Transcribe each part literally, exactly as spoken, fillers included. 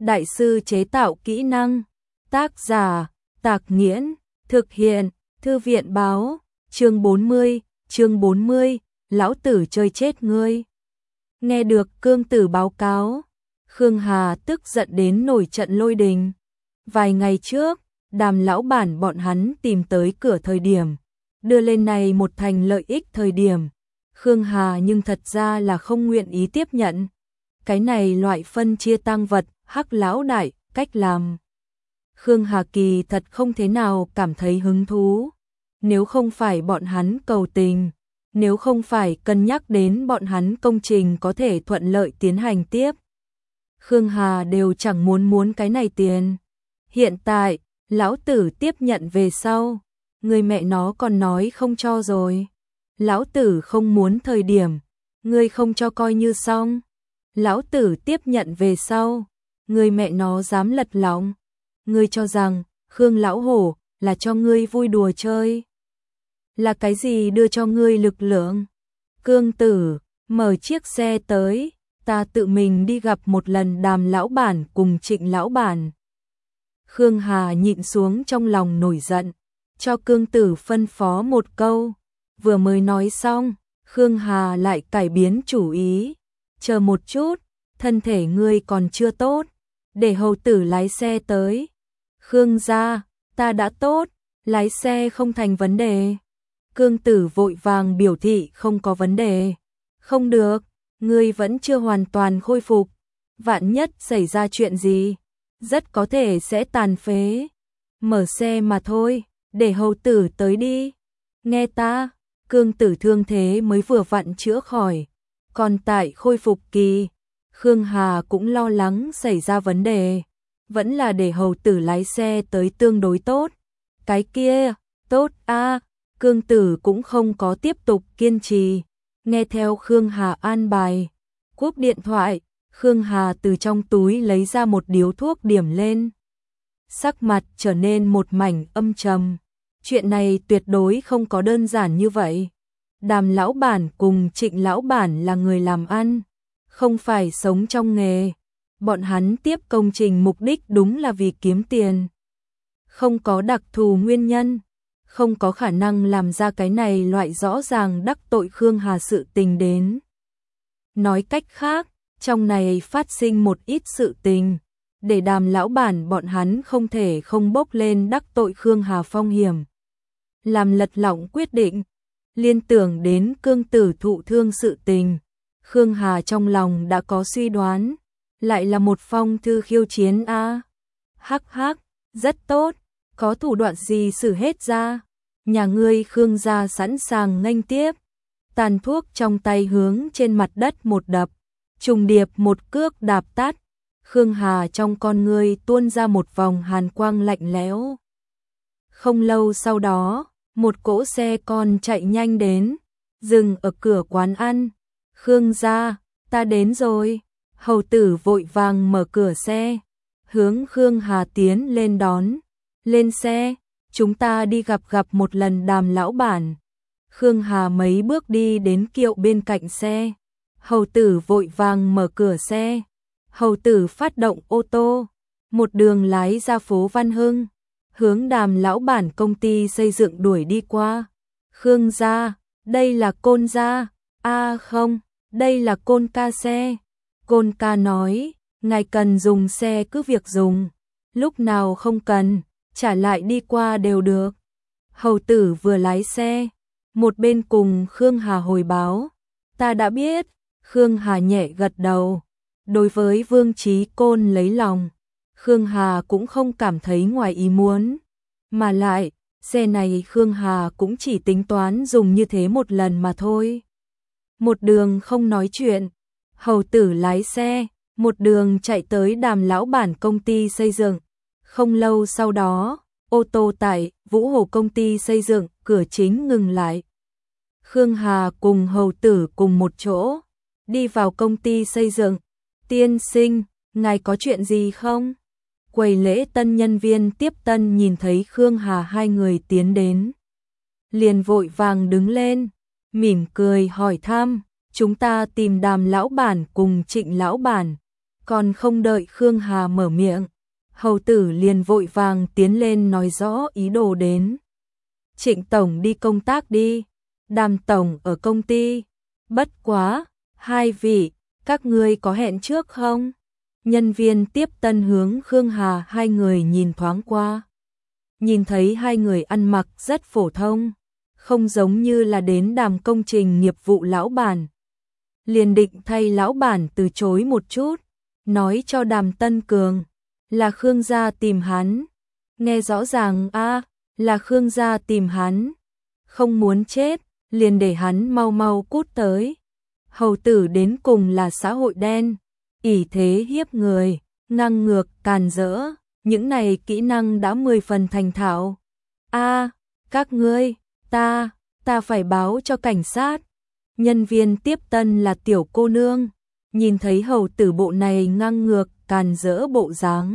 đại sư chế tạo kỹ năng. Tác giả, Tạc Nghiễn, thực hiện, Thư viện báo, chương bốn mươi, chương bốn mươi, lão tử chơi chết ngươi. Nghe được Cương Tử báo cáo, Khương Hà tức giận đến nổi trận lôi đình. Vài ngày trước, Đàm lão bản bọn hắn tìm tới cửa thời điểm, đưa lên này một thành lợi ích thời điểm, Khương Hà nhưng thật ra là không nguyện ý tiếp nhận. Cái này loại phân chia tang vật, hắc lão đại, cách làm. Khương Hà kỳ thật không thế nào cảm thấy hứng thú. Nếu không phải bọn hắn cầu tình, nếu không phải cân nhắc đến bọn hắn công trình có thể thuận lợi tiến hành tiếp, Khương Hà đều chẳng muốn muốn cái này tiền. Hiện tại, lão tử tiếp nhận về sau, người mẹ nó còn nói không cho rồi. Lão tử không muốn thời điểm, ngươi không cho coi như xong. Lão tử tiếp nhận về sau, người mẹ nó dám lật lọng. Ngươi cho rằng, Khương lão hổ là cho ngươi vui đùa chơi. Là cái gì đưa cho ngươi lực lượng? Cương Tử, mở chiếc xe tới, ta tự mình đi gặp một lần Đàm lão bản cùng Trịnh lão bản. Khương Hà nhịn xuống trong lòng nổi giận, cho Cương Tử phân phó một câu. Vừa mới nói xong, Khương Hà lại cải biến chủ ý. Chờ một chút, thân thể ngươi còn chưa tốt, để hầu tử lái xe tới. Khương gia, ta đã tốt, lái xe không thành vấn đề. Cương Tử vội vàng biểu thị không có vấn đề. Không được, ngươi vẫn chưa hoàn toàn khôi phục. Vạn nhất xảy ra chuyện gì, rất có thể sẽ tàn phế. Mở xe mà thôi, để hầu tử tới đi. Nghe ta, Cương Tử thương thế mới vừa vặn chữa khỏi, còn tại khôi phục kỳ. Khương Hà cũng lo lắng xảy ra vấn đề, vẫn là để hầu tử lái xe tới tương đối tốt. Cái kia, tốt a. À, Cương Tử cũng không có tiếp tục kiên trì, nghe theo Khương Hà an bài. Cúp điện thoại, Khương Hà từ trong túi lấy ra một điếu thuốc điểm lên. Sắc mặt trở nên một mảnh âm trầm. Chuyện này tuyệt đối không có đơn giản như vậy. Đàm lão bản cùng Trịnh lão bản là người làm ăn, không phải sống trong nghề. Bọn hắn tiếp công trình mục đích đúng là vì kiếm tiền. Không có đặc thù nguyên nhân, không có khả năng làm ra cái này loại rõ ràng đắc tội Khương Hà sự tình đến. Nói cách khác, trong này phát sinh một ít sự tình, để Đàm lão bản bọn hắn không thể không bốc lên đắc tội Khương Hà phong hiểm. Làm lật lọng quyết định, liên tưởng đến Cương Tử thụ thương sự tình, Khương Hà trong lòng đã có suy đoán, lại là một phong thư khiêu chiến a. À. Hắc hắc, rất tốt, có thủ đoạn gì xử hết ra, nhà ngươi Khương gia sẵn sàng nghênh tiếp. Tàn thuốc trong tay hướng trên mặt đất một đập, trùng điệp một cước đạp tát. Khương Hà trong con ngươi tuôn ra một vòng hàn quang lạnh lẽo. Không lâu sau đó, một cỗ xe con chạy nhanh đến, dừng ở cửa quán ăn. Khương gia, ta đến rồi. Hầu tử vội vàng mở cửa xe, hướng Khương Hà tiến lên đón. Lên xe, chúng ta đi gặp gặp một lần Đàm lão bản. Khương Hà mấy bước đi đến kiệu bên cạnh xe. Hầu tử vội vàng mở cửa xe. Hầu tử phát động ô tô, một đường lái ra phố Văn Hưng, hướng Đàm lão bản công ty xây dựng đuổi đi qua. Khương gia, đây là Côn gia. A à không, đây là Côn ca xe. Côn ca nói, ngài cần dùng xe cứ việc dùng, lúc nào không cần, trả lại đi qua đều được. Hầu tử vừa lái xe, một bên cùng Khương Hà hồi báo. Ta đã biết. Khương Hà nhẹ gật đầu. Đối với Vương Chí Côn lấy lòng, Khương Hà cũng không cảm thấy ngoài ý muốn. Mà lại, xe này Khương Hà cũng chỉ tính toán dùng như thế một lần mà thôi. Một đường không nói chuyện, hầu tử lái xe, một đường chạy tới Đàm lão bản công ty xây dựng. Không lâu sau đó, ô tô tại Vũ Hồ công ty xây dựng cửa chính ngừng lại. Khương Hà cùng hầu tử cùng một chỗ, đi vào công ty xây dựng. Tiên sinh, ngài có chuyện gì không? Quầy lễ tân nhân viên tiếp tân nhìn thấy Khương Hà hai người tiến đến, liền vội vàng đứng lên, mỉm cười hỏi thăm. Chúng ta tìm Đàm lão bản cùng Trịnh lão bản, Còn không đợi Khương Hà mở miệng, hầu tử liền vội vàng tiến lên nói rõ ý đồ đến. Trịnh tổng đi công tác đi, Đàm tổng ở công ty. Bất quá, hai vị, các ngươi có hẹn trước không? Nhân viên tiếp tân hướng Khương Hà hai người nhìn thoáng qua. Nhìn thấy hai người ăn mặc rất phổ thông, không giống như là đến Đàm công trình nghiệp vụ lão bản. Liền định thay lão bản từ chối một chút, nói cho Đàm Tân Cường là Khương gia tìm hắn. Nghe rõ ràng a, là Khương gia tìm hắn. Không muốn chết, liền để hắn mau mau cút tới. Hầu tử đến cùng là xã hội đen, ỷ thế hiếp người, ngang ngược, càn rỡ, những này kỹ năng đã mười phần thành thạo. A, các ngươi, ta, ta phải báo cho cảnh sát. Nhân viên tiếp tân là tiểu cô nương, nhìn thấy hầu tử bộ này ngang ngược, càn rỡ bộ dáng,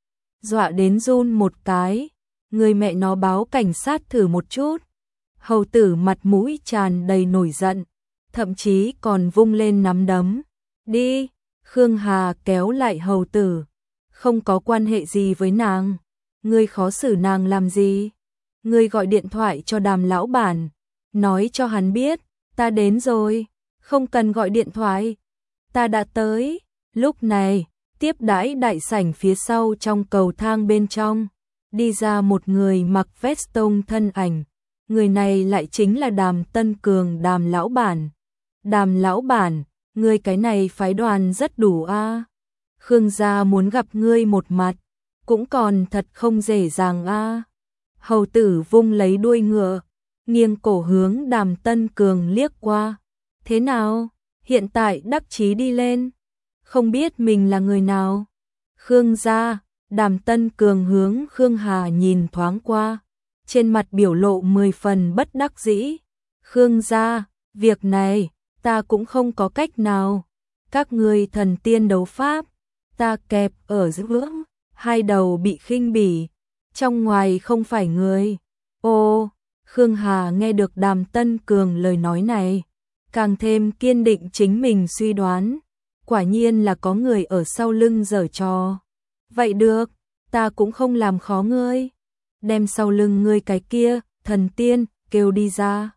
dọa đến run một cái, người mẹ nó báo cảnh sát thử một chút. Hầu tử mặt mũi tràn đầy nổi giận, thậm chí còn vung lên nắm đấm. Đi, Khương Hà kéo lại hầu tử, không có quan hệ gì với nàng, ngươi khó xử nàng làm gì? Ngươi gọi điện thoại cho Đàm lão bản, nói cho hắn biết, ta đến rồi, không cần gọi điện thoại, ta đã tới. Lúc này, tiếp đãi đại sảnh phía sau trong cầu thang bên trong, đi ra một người mặc vest tông thân ảnh, người này lại chính là Đàm Tân Cường, Đàm lão bản. Đàm lão bản, ngươi cái này phái đoàn rất đủ a. À. Khương gia muốn gặp ngươi một mặt, cũng còn thật không dễ dàng a. À. Hầu tử vung lấy đuôi ngựa, nghiêng cổ hướng Đàm Tân Cường liếc qua. Thế nào, hiện tại đắc chí đi lên, không biết mình là người nào? Khương gia, Đàm Tân Cường hướng Khương Hà nhìn thoáng qua, trên mặt biểu lộ mười phần bất đắc dĩ. Khương gia, việc này, ta cũng không có cách nào. Các ngươi thần tiên đấu pháp, ta kẹp ở giữa, hai đầu bị khinh bỉ, trong ngoài không phải người. Ô, Khương Hà nghe được Đàm Tân Cường lời nói này, càng thêm kiên định chính mình suy đoán, quả nhiên là có người ở sau lưng giở trò. Vậy được, ta cũng không làm khó ngươi, đem sau lưng ngươi cái kia, thần tiên, kêu đi ra.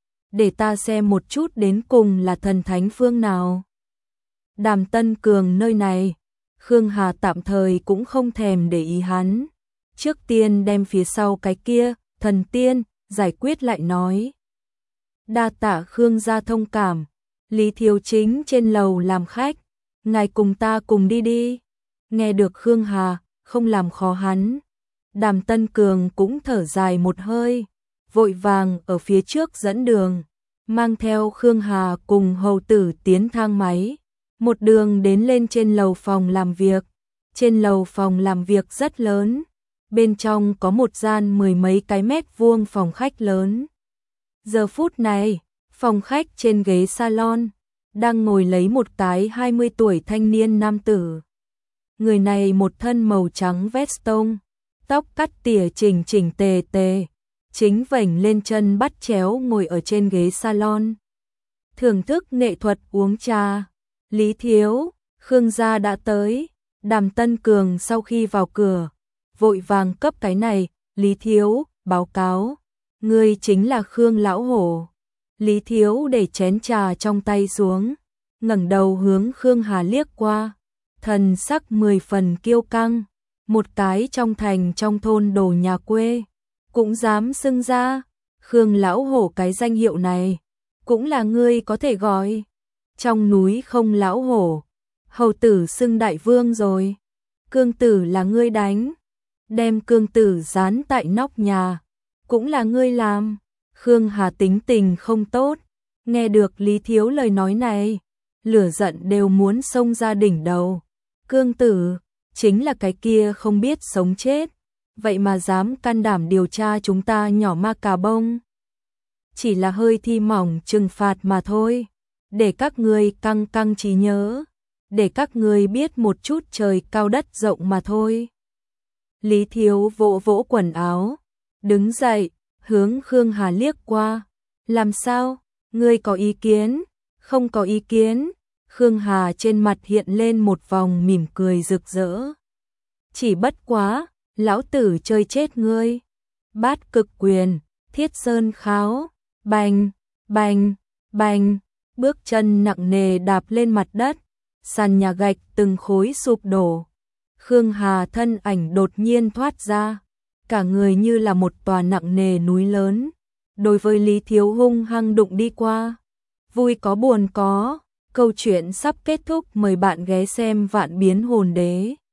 Để ta xem một chút đến cùng là thần thánh phương nào. Đàm Tân Cường nơi này, Khương Hà tạm thời cũng không thèm để ý hắn. Trước tiên đem phía sau cái kia, thần tiên, giải quyết lại nói. Đa tạ Khương gia thông cảm, Lý Thiếu Chính trên lầu làm khách, ngài cùng ta cùng đi đi. Nghe được Khương Hà, không làm khó hắn. Đàm Tân Cường cũng thở dài một hơi, vội vàng ở phía trước dẫn đường, mang theo Khương Hà cùng hầu tử tiến thang máy, một đường đến lên trên lầu phòng làm việc. Trên lầu phòng làm việc rất lớn, bên trong có một gian mười mấy cái mét vuông phòng khách lớn. Giờ phút này, phòng khách trên ghế salon, đang ngồi lấy một cái hai mươi tuổi thanh niên nam tử. Người này một thân màu trắng vest tông, tóc cắt tỉa chỉnh chỉnh tề tề, chính vảnh lên chân bắt chéo ngồi ở trên ghế salon. Thưởng thức nghệ thuật uống trà. Lý Thiếu, Khương gia đã tới. Đàm Tân Cường sau khi vào cửa, vội vàng cấp cái này. Lý Thiếu, báo cáo, ngươi chính là Khương lão hổ. Lý Thiếu để chén trà trong tay xuống, ngẩng đầu hướng Khương Hà liếc qua, thần sắc mười phần kiêu căng. Một cái trong thành trong thôn đồ nhà quê, cũng dám xưng ra. Khương lão hổ cái danh hiệu này, cũng là ngươi có thể gọi. Trong núi không lão hổ, hầu tử xưng đại vương rồi. Cương tử là ngươi đánh, đem cương tử dán tại nóc nhà, cũng là ngươi làm. Khương Hà tính tình không tốt, nghe được Lý Thiếu lời nói này, lửa giận đều muốn xông ra đỉnh đầu. Cương tử, chính là cái kia không biết sống chết, vậy mà dám can đảm điều tra chúng ta nhỏ ma cà bông. Chỉ là hơi thi mỏng trừng phạt mà thôi, để các ngươi căng căng trí nhớ, để các ngươi biết một chút trời cao đất rộng mà thôi. Lý Thiếu vỗ vỗ quần áo, đứng dậy, hướng Khương Hà liếc qua. Làm sao? Ngươi có ý kiến? Không có ý kiến. Khương Hà trên mặt hiện lên một vòng mỉm cười rực rỡ. Chỉ bất quá, lão tử chơi chết ngươi. Bát cực quyền, thiết sơn kháo, bành, bành, bành, bước chân nặng nề đạp lên mặt đất, sàn nhà gạch từng khối sụp đổ. Khương Hà thân ảnh đột nhiên thoát ra, cả người như là một tòa nặng nề núi lớn, đối với Lý Thiếu hung hăng đụng đi qua. Vui có buồn có, câu chuyện sắp kết thúc, mời bạn ghé xem Vạn Biến Hồn Đế.